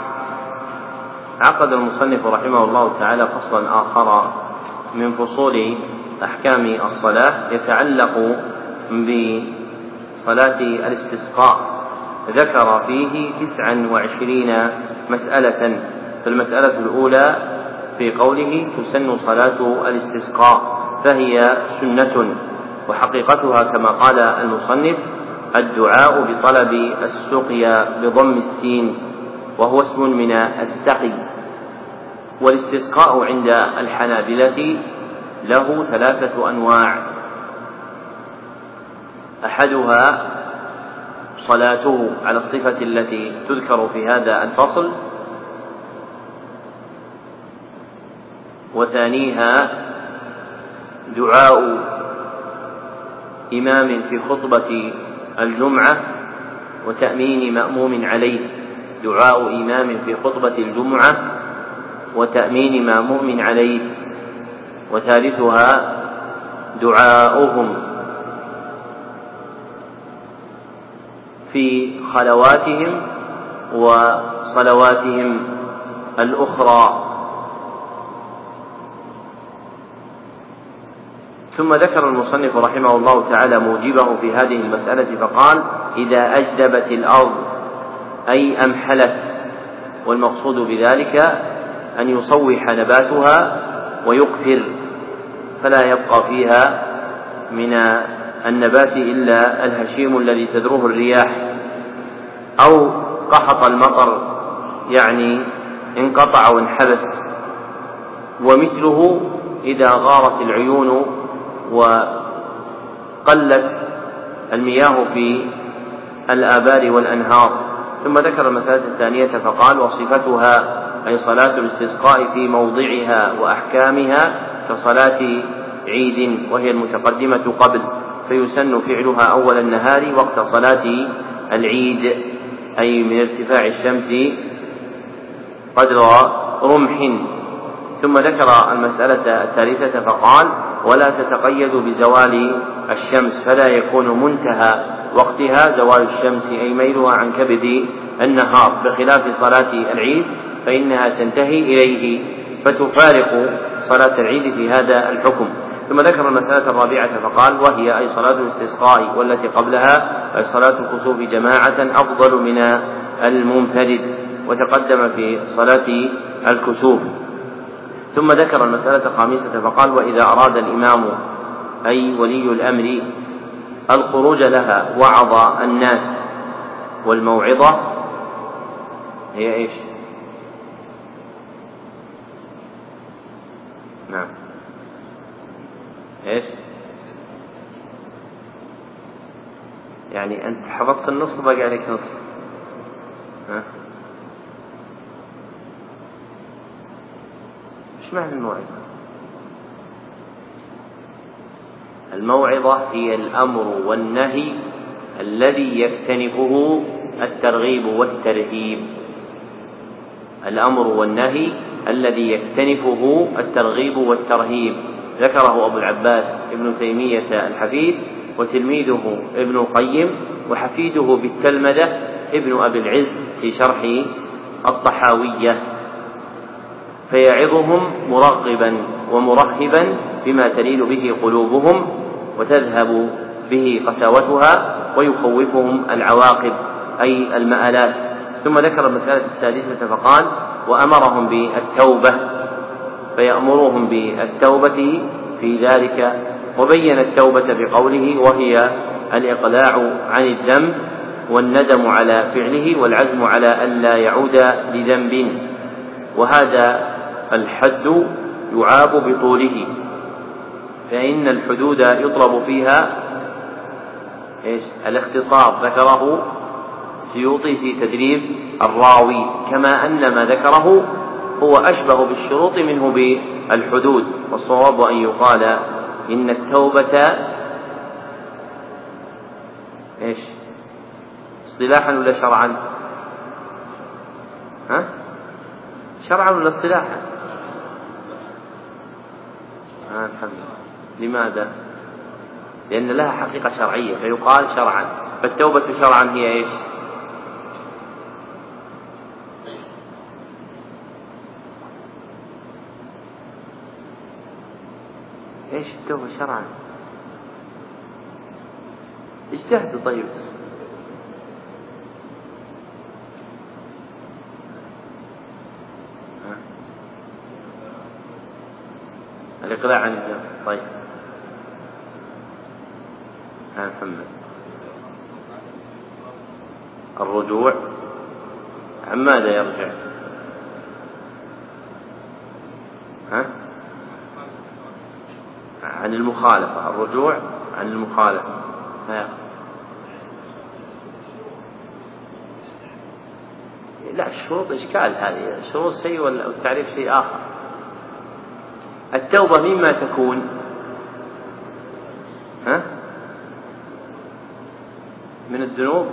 عقد المصنف رحمه الله تعالى فصلا آخر من فصول أحكام الصلاة يتعلق بصلاة الاستسقاء، ذكر فيه تسعا وعشرين مسألة. فالمسألة الأولى في قوله: تسن صلاة الاستسقاء، فهي سنة، وحقيقتها كما قال المصنف: الدعاء بطلب السقيا بضم السين، وهو اسم من السقي. والاستسقاء عند الحنابلة له ثلاثة أنواع: أحدها صلاته على الصفة التي تذكر في هذا الفصل، وثانيها دعاء إمام في خطبة الجمعة وتأمين مأموم عليه، دعاء إمام في خطبة الجمعة وتأمين مأموم عليه. وثالثها دعاؤهم في خلواتهم وصلواتهم الأخرى. ثم ذكر المصنف رحمه الله تعالى موجبه في هذه المسألة فقال: إذا أجدبت الأرض أي أمحلت، والمقصود بذلك أن يصوح نباتها ويقفر، فلا يبقى فيها من النبات إلا الهشيم الذي تذروه الرياح، أو قحط المطر يعني انقطع وانحبس. ومثله إذا غارت العيون وقلت المياه في الآبار والأنهار. ثم ذكر المسألة الثانية فقال: وصفتها أي صلاة الاستسقاء في موضعها وأحكامها كصلاة عيد، وهي المتقدمة قبل، فيسن فعلها أول النهار وقت صلاة العيد، أي من ارتفاع الشمس قدر رمح. ثم ذكر المسألة الثالثة فقال: ولا تتقيد بزوال الشمس، فلا يكون منتهى وقتها زوال الشمس أي ميلها عن كبد النهار، بخلاف صلاة العيد فإنها تنتهي إليه فتفارق صلاة العيد في هذا الحكم. ثم ذكر المسألة الرابعة فقال: وهي أي صلاة الاستسقاء والتي قبلها أي صلاة الكسوف جماعة أفضل من المنفرد، وتقدم في صلاة الكسوف. ثم ذكر المسألة الخامسة فقال: وإذا أراد الإمام أي ولي الأمر الخروج لها وعظ الناس، والموعظة هي إيش؟ نعم إيش؟ يعني أنت حفظت النص بقى عليك نص، ها؟ إيش معنى الموعظة؟ الموعظة هي الأمر والنهي الذي يكتنفه الترغيب والترهيب، الأمر والنهي الذي يكتنفه الترغيب والترهيب. ذكره أبو العباس ابن تيمية الحفيد، وتلميذه ابن القيم، وحفيده بالتلمذة ابن أبي العز في شرح الطحاوية، فيعظهم مرغبا ومرهبا بما تلين به قلوبهم وتذهب به قساوتها، ويخوفهم العواقب أي المآلات. ثم ذكر المسألة السادسة فقال: وأمرهم بالتوبة، فيأمرهم بالتوبة في ذلك، وبين التوبة بقوله: وهي الإقلاع عن الذنب والندم على فعله والعزم على ألا يعود لذنب. وهذا الحد يعاب بطوله، فإن الحدود يطلب فيها إيش؟ الاختصار، ذكره السيوطي في تدريب الراوي، كما أن ما ذكره هو أشبه بالشروط منه بالحدود. والصواب أن يقال إن التوبة إيش؟ اصطلاحا ولا شرعا؟ ها؟ شرعا ولا اصطلاحا؟ آه الحمد لله. لماذا؟ لأن لها حقيقة شرعية فيقال شرعا، فالتوبة شرعا هي إيش؟ إيش التوبة شرعا؟ اجتهدوا. طيب الإقلاع عن الذنب. طيب ها محمد. الرجوع عن ماذا يرجع؟ ها؟ عن المخالفة. الرجوع عن المخالفة. ها. لا، الشروط إشكال، هذه الشروط شيء والتعريف شيء آخر. التوبة مما تكون؟ ها؟ من الذنوب.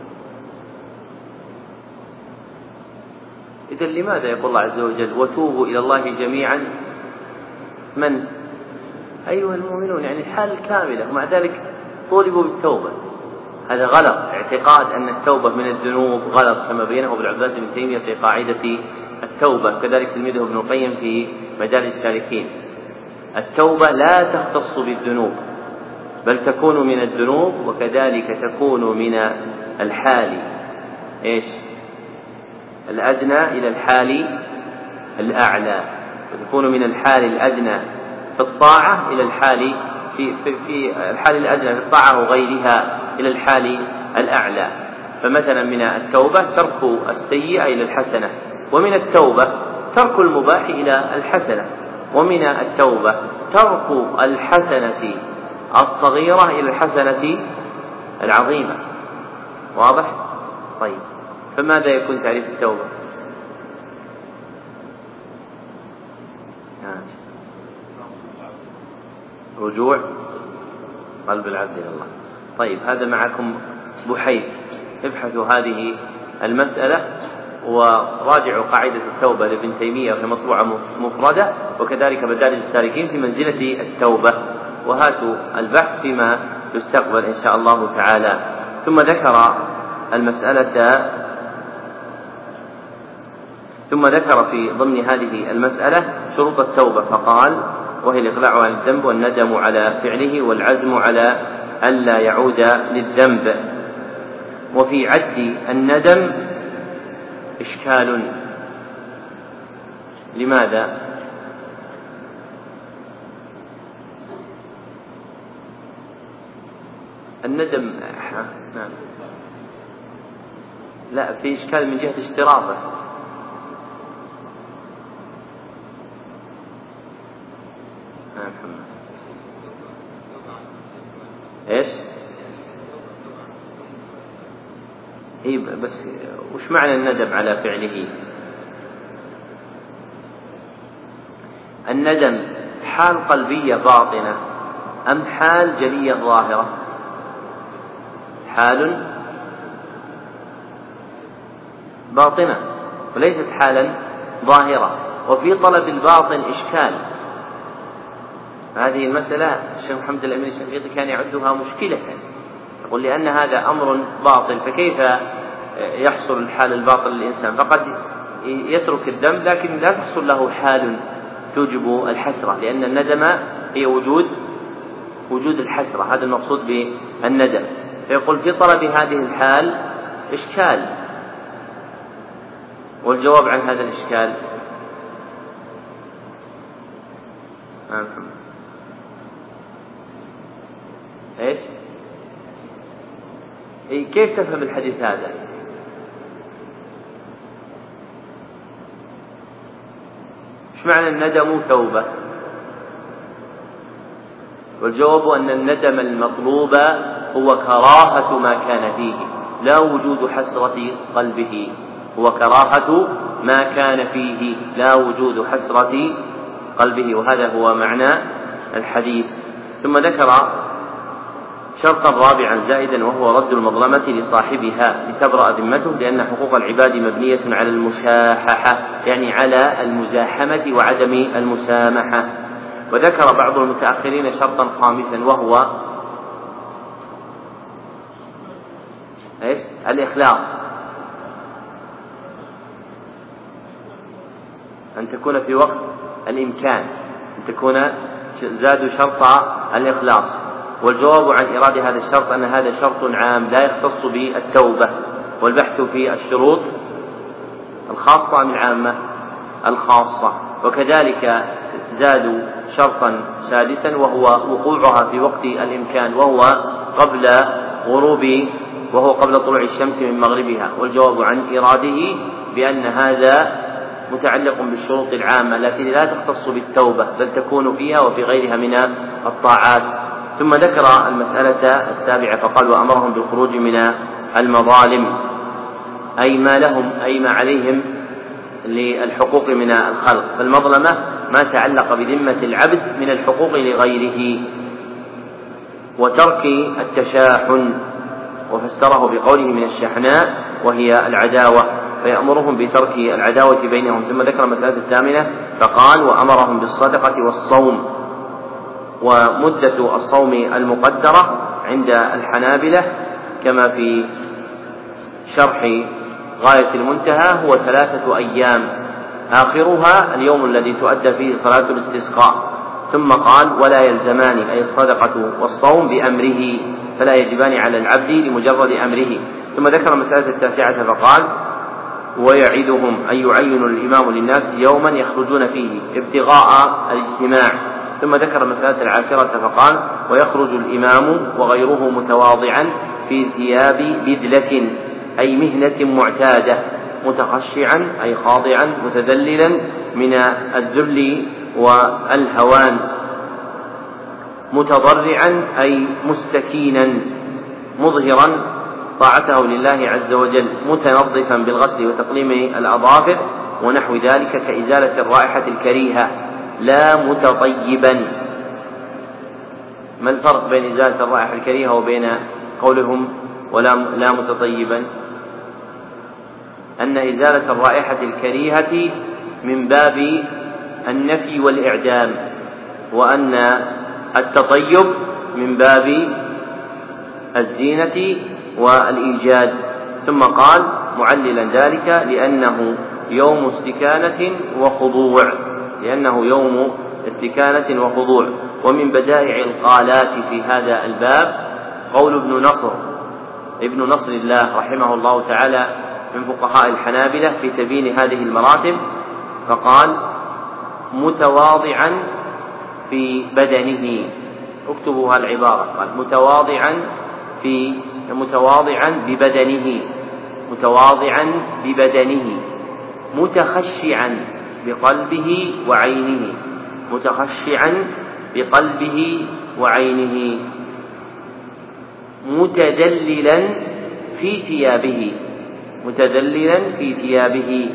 إذن لماذا يقول الله عز وجل: وتوبوا إلى الله جميعا؟ من؟ أيها المؤمنون، يعني الحال الكاملة، ومع ذلك طولبوا بالتوبة. هذا غلط. اعتقاد أن التوبة من الذنوب غلط، كما بينه ابن عباس بن تيمية في قاعدة التوبة، كذلك تلميذه ابن القيم في مجال السالكين. التوبة لا تختص بالذنوب، بل تكون من الذنوب، وكذلك تكون من الحال إيش؟ الأدنى إلى الحال الأعلى، وتكون من الحال الأدنى في الطاعة إلى الحال في, في, في الحال الأدنى في الطاعة وغيرها إلى الحال الأعلى. فمثلا من التوبة ترك السيئة إلى الحسنة، ومن التوبة ترك المباح إلى الحسنة، ومن التوبة ترك الحسنة الصغيرة إلى الحسنة العظيمة. واضح؟ طيب، فماذا يكون تعريف التوبة؟ رجوع قلب العبد إلى الله. طيب، هذا معكم بحيث ابحثوا هذه المسألة وراجعوا قاعدة التوبة لابن تيمية وهي مطبوعة مفردة، وكذلك مدارج السالكين في منزلة التوبة، وهاتوا البحث فيما يستقبل إن شاء الله تعالى. ثم ذكر المسألة ثم ذكر في ضمن هذه المسألة شروط التوبة، فقال: وهي الإقلاع عن الذنب والندم على فعله والعزم على ألا يعود للذنب. وفي عد الندم إشكال. لماذا؟ الندم نعم. لا، في إشكال من جهة اشتراطه. ايش؟ اي بس وش معنى الندم على فعله؟ الندم حال قلبية باطنة أم حال جلية ظاهرة؟ حال باطنة وليست حالا ظاهرة. وفي طلب الباطن إشكال. هذه المسألة الشيخ محمد الأمين الشنقيطي كان يعدها مشكلة، يقول لأن هذا أمر باطل، فكيف يحصل الحال الباطل للإنسان؟ فقد يترك الذنب لكن لا تحصل له حال توجب الحسرة، لأن الندم هي وجود وجود الحسرة، هذا المقصود بالندم. فيقول في طلب هذه الحال إشكال، والجواب عن هذا الإشكال إيش؟ إيه كيف تفهم الحديث هذا؟ إيش معنى الندم توبة؟ والجواب أن الندم المطلوب هو كراهة ما كان فيه، لا وجود حسرة قلبه، هو كراهة ما كان فيه لا وجود حسرة قلبه، وهذا هو معنى الحديث. ثم ذكر شرطا رابعا زائدا وهو رد المظلمة لصاحبها لتبرأ ذمته، لأن حقوق العباد مبنية على المشاححة، يعني على المزاحمة وعدم المسامحة. وذكر بعض المتأخرين شرطا خامسا وهو إيش؟ الإخلاص، أن تكون في وقت الإمكان، أن تكون زادوا شرط الإخلاص. والجواب عن إراد هذا الشرط أن هذا شرط عام لا يختص بالتوبة، والبحث في الشروط الخاصة من عامة الخاصة. وكذلك زادوا شرطا سادسا وهو وقوعها في وقت الإمكان، وهو قبل غروب وهو قبل طلوع الشمس من مغربها. والجواب عن إراده بأن هذا متعلق بالشروط العامة التي لا تختص بالتوبة، بل تكون فيها وفي غيرها من الطاعات. ثم ذكر المسألة السابعة فقال وأمرهم بالخروج من المظالم، أي ما لهم أي ما عليهم للحقوق من الخلق. فالمظلمة ما تعلق بذمة العبد من الحقوق لغيره. وترك التشاحن، وفسره بقوله من الشحناء وهي العداوة، فيأمرهم بترك العداوة بينهم. ثم ذكر المسألة الثامنة فقال وأمرهم بالصدقة والصوم. ومدة الصوم المقدرة عند الحنابلة كما في شرح غاية المنتهى هو ثلاثة أيام، آخرها اليوم الذي تؤدى فيه صلاة الاستسقاء. ثم قال ولا يلزمان أي الصدقة والصوم بأمره، فلا يجبان على العبد لمجرد أمره. ثم ذكر المسألة التاسعة فقال ويعدهم أي يعين الإمام للناس يوما يخرجون فيه ابتغاء الاجتماع. ثم ذكر المسألة العاشرة فقال ويخرج الإمام وغيره متواضعا في ثياب بذلة أي مهنة معتادة، متخشعا أي خاضعا متذللا من الذل والهوان، متضرعا أي مستكينا مظهرا طاعته لله عز وجل، متنظفا بالغسل وتقليم الأظافر ونحو ذلك كإزالة الرائحة الكريهة، لا متطيبا. ما الفرق بين إزالة الرائحة الكريهة وبين قولهم ولا لا متطيبا؟ أن إزالة الرائحة الكريهة من باب النفي والإعدام، وأن التطيب من باب الزينة والإيجاد. ثم قال معللا ذلك لأنه يوم استكانة وخضوع، لأنه يوم استكانة وخضوع. ومن بدائع القالات في هذا الباب قول ابن نصر ابن نصر الله رحمه الله تعالى من فقهاء الحنابلة في تبيين هذه المراتب، فقال متواضعا في بدنه، اكتبوا هالعبارة، قال متواضعا في متواضعا ببدنه متواضعا ببدنه متخشعا بقلبه وعينه متخشعا بقلبه وعينه متدللا في ثيابه متدللا في ثيابه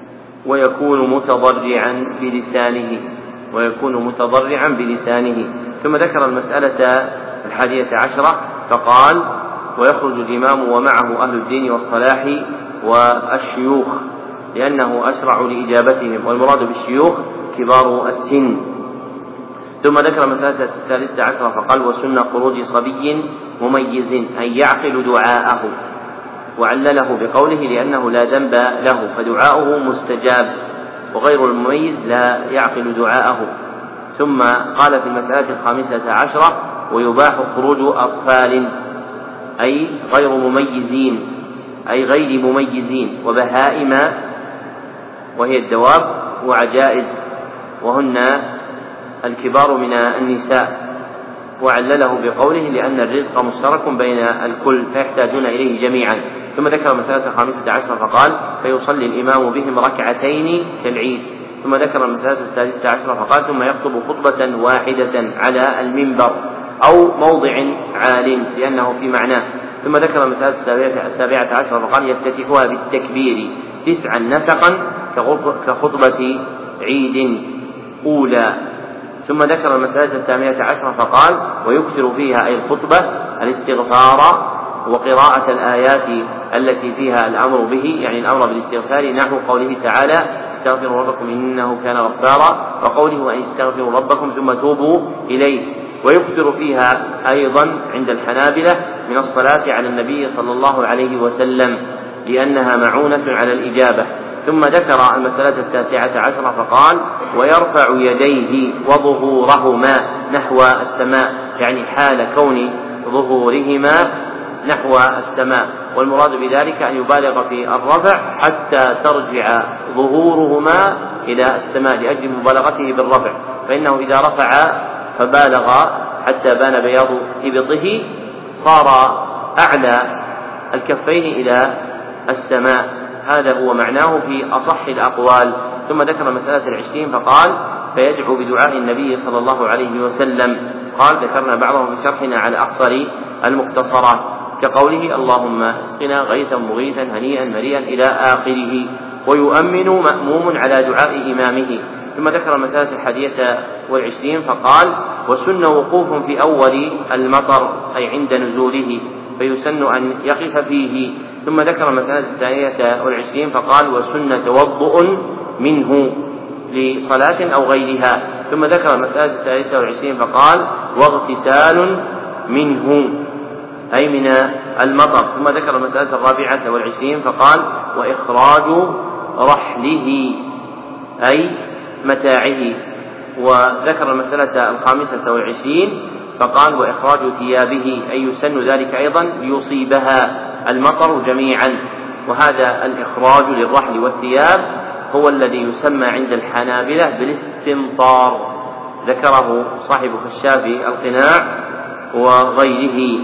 ويكون متضرعا بلسانه ويكون متضرعا بلسانه ثم ذكر المسألة الحادية عشرة فقال: ويخرج الإمام ومعه أهل الدين والصلاح والشيوخ لأنه أسرع لإجابتهم، والمراد بالشيوخ كبار السن. ثم ذكر المسألة الثالثة عشرة فقال: وسن خروج صبي مميز أن يعقل دعاءه، وعلله بقوله: لأنه لا ذنب له فدعاؤه مستجاب، وغير المميز لا يعقل دعاءه. ثم قال في المسألة الخامسة عشرة: ويباح خروج أطفال أي غير مميزين أي غير مميزين وبهائم وهي الدواب وعجائز وهن الكبار من النساء، وعلله بقوله: لأن الرزق مشترك بين الكل فيحتاجون إليه جميعا. ثم ذكر المسألة الخامسة عشرة فقال: فيصلي الإمام بهم ركعتين كالعيد. ثم ذكر المسألة السادسة عشرة فقال: ثم يخطب خطبة واحدة على المنبر أو موضع عال لأنه في معناه. ثم ذكر المسألة السابعة عشرة فقال: يفتتحها بالتكبير تسعا نسقا كخطبة عيد أولى. ثم ذكر المسألة الثامنة عشرة فقال: ويكثر فيها أي الخطبة الاستغفار وقراءة الآيات التي فيها الأمر به، يعني الأمر بالاستغفار، نحو قوله تعالى: استغفروا ربكم إنه كان غفارا، وقوله: وأن استغفروا ربكم ثم توبوا إليه. ويكثر فيها أيضا عند الحنابلة من الصلاة على النبي صلى الله عليه وسلم لأنها معونة على الإجابة. ثم ذكر المسألة التاسعة عشرة فقال: ويرفع يديه وظهورهما نحو السماء، يعني حال كون ظهورهما نحو السماء، والمراد بذلك أن يبالغ في الرفع حتى ترجع ظهورهما إلى السماء لأجل مبالغته بالرفع، فإنه إذا رفع فبالغ حتى بان بياض إبطه صار أعلى الكفين إلى السماء. هذا هو معناه في أصح الأقوال. ثم ذكر مسألة العشرين فقال: فيدعو بدعاء النبي صلى الله عليه وسلم. قال: ذكرنا بعضهم في شرحنا على أقصر المختصرات كقوله: اللهم اسقنا غيثا مغيثا هنيئا مريئا إلى آخره. ويؤمن مأموم على دعاء إمامه. ثم ذكر المسألة الحادية والعشرين فقال: وسن وقوف في أول المطر أي عند نزوله فيسن أن يقف فيه. ثم ذكر المسألة الثانية والعشرين فقال: وسن توضؤ منه لصلاة أو غيرها. ثم ذكر المسألة الثالثة والعشرين فقال: واغتسال منه أي من المطر. ثم ذكر المسألة الرابعة والعشرين فقال: وإخراج رحله أي متاعه. وذكر المسألة الخامسة والعشرين فقال: وإخراج ثيابه أي يسن ذلك أيضا ليصيبها المطر جميعا. وهذا الإخراج للرحل والثياب هو الذي يسمى عند الحنابلة بالاستمطار، ذكره صاحب كشاف القناع وغيره.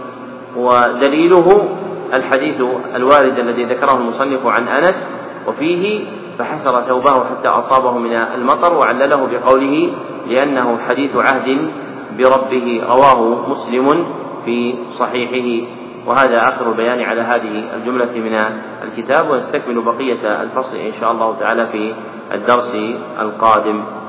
ودليله الحديث الوارد الذي ذكره المصنف عن أنس وفيه: فحسر ثوبه حتى أصابه من المطر، وعلله بقوله: لأنه حديث عهد بربه، رواه مسلم في صحيحه. وهذا آخر البيان على هذه الجملة من الكتاب، ونستكمل بقية الفصل إن شاء الله تعالى في الدرس القادم.